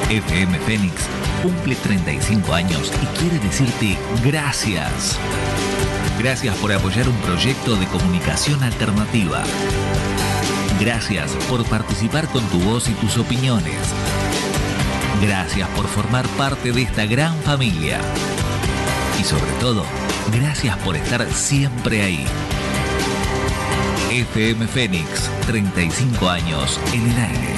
FM Fénix cumple 35 años y quiere decirte gracias. Gracias por apoyar un proyecto de comunicación alternativa. Gracias por participar con tu voz y tus opiniones. Gracias por formar parte de esta gran familia. Y sobre todo, gracias por estar siempre ahí. FM Fénix, 35 años en el aire.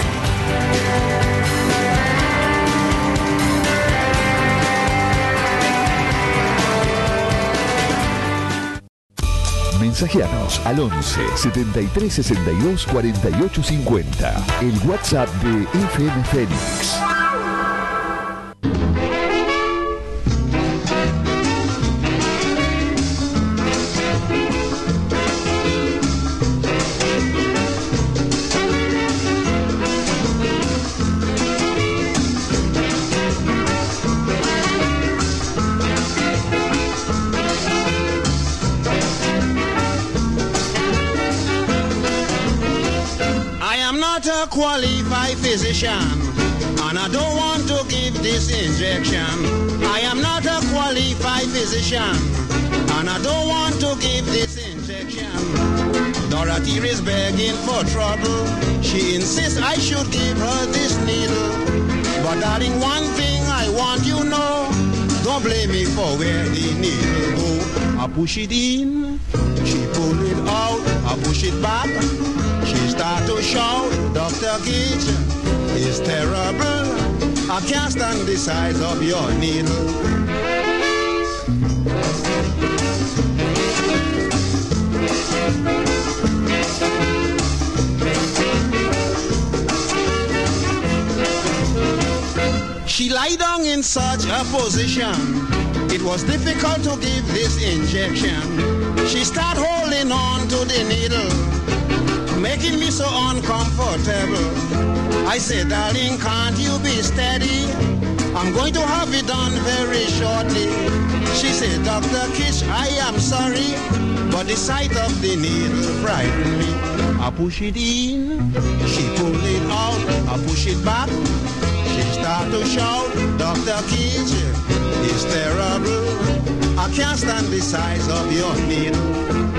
Mensajeanos al 11 73 62 48 50. El WhatsApp de FM Fénix. Qualified physician, and I don't want to give this injection. I am not a qualified physician, and I don't want to give this injection. Dorothy is begging for trouble. She insists I should give her this needle. But darling, one thing I want you know, don't blame me for where the needle go. I push it in, she pull it out, I push it back. She start to shout, Dr. Gage, it's terrible. I can't stand the size of your needle. She lie down in such a position, it was difficult to give this injection. She start holding on to the needle, making me so uncomfortable. I said, darling, can't you be steady? I'm going to have it done very shortly. She said, Dr. Kish, I am sorry, but the sight of the needle frightened me. I push it in, she pull it out, I push it back. She start to shout, Dr. Kish, it's terrible. I can't stand the size of your needle.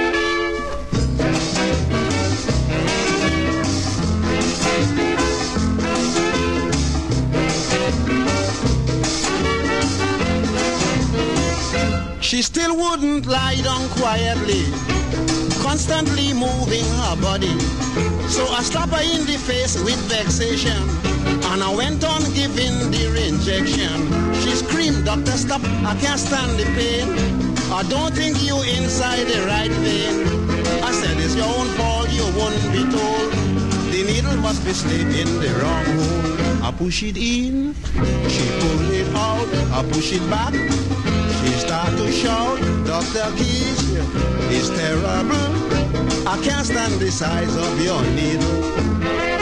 She still wouldn't lie down quietly, constantly moving her body. So I slapped her in the face with vexation, and I went on giving the injection. She screamed, Doctor, stop, I can't stand the pain. I don't think you inside the right vein. I said, it's your own fault, you wouldn't be told. The needle must be slipped in the wrong hole. I push it in, she pull it out, I push it back. She start to shout, Dr. Keys, it's terrible. I can't stand the size of your needle.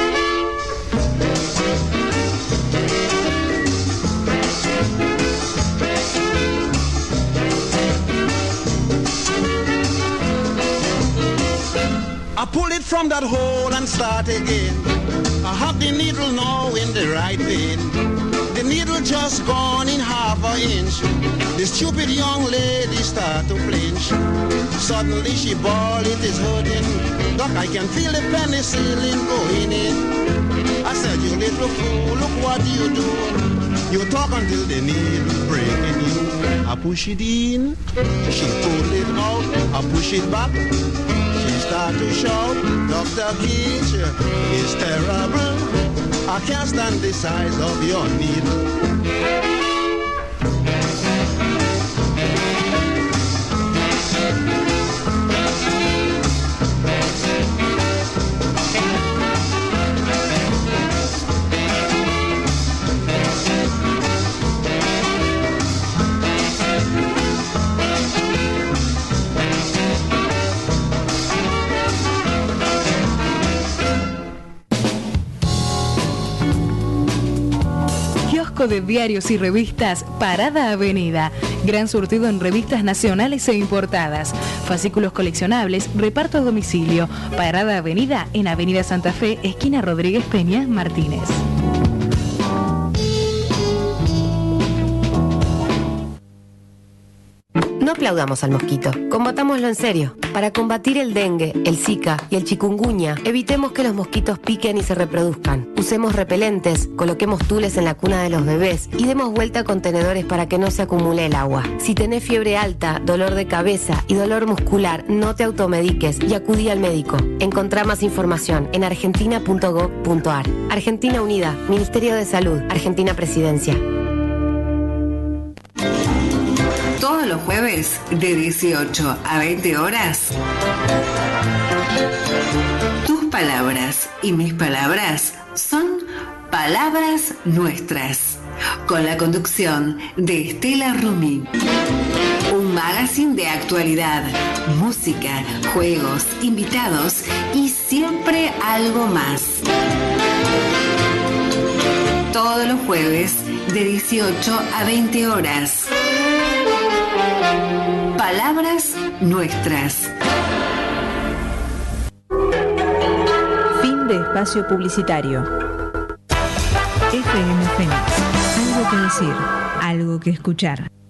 I pull it from that hole and start again. I have the needle now in the right vein. The needle just gone in half an inch. The stupid young lady start to flinch. Suddenly she bawled, it is hurting. Doc, I can feel the penicillin going in. I said, you little fool, look what you do. You talk until the needle breaking you. I push it in, she pull it out, I push it back. She start to shout, Dr. Keach, it's terrible. I can't stand the size of your needle. De diarios y revistas Parada Avenida. Gran surtido en revistas nacionales e importadas. Fascículos coleccionables, reparto a domicilio. Parada Avenida en Avenida Santa Fe, esquina Rodríguez Peña, Martínez. aplaudamos al mosquito, combatámoslo en serio. Para combatir el dengue, el zika y el chikungunya, evitemos que los mosquitos piquen y se reproduzcan. Usemos repelentes, coloquemos tules en la cuna de los bebés y demos vuelta a contenedores para que no se acumule el agua. Si tenés fiebre alta, dolor de cabeza y dolor muscular, no te automediques y acudí al médico. Encontrá más información en argentina.gov.ar. Argentina Unida, Ministerio de Salud, Argentina Presidencia. Todos los jueves de 18 a 20 horas. Tus palabras y mis palabras son palabras nuestras. Con la conducción de Estela Rumi. Un magazine de actualidad, música, juegos, invitados y siempre algo más. Todos los jueves de 18 a 20 horas. Palabras nuestras. Fin de espacio publicitario. FM Fénix. Algo que decir, algo que escuchar.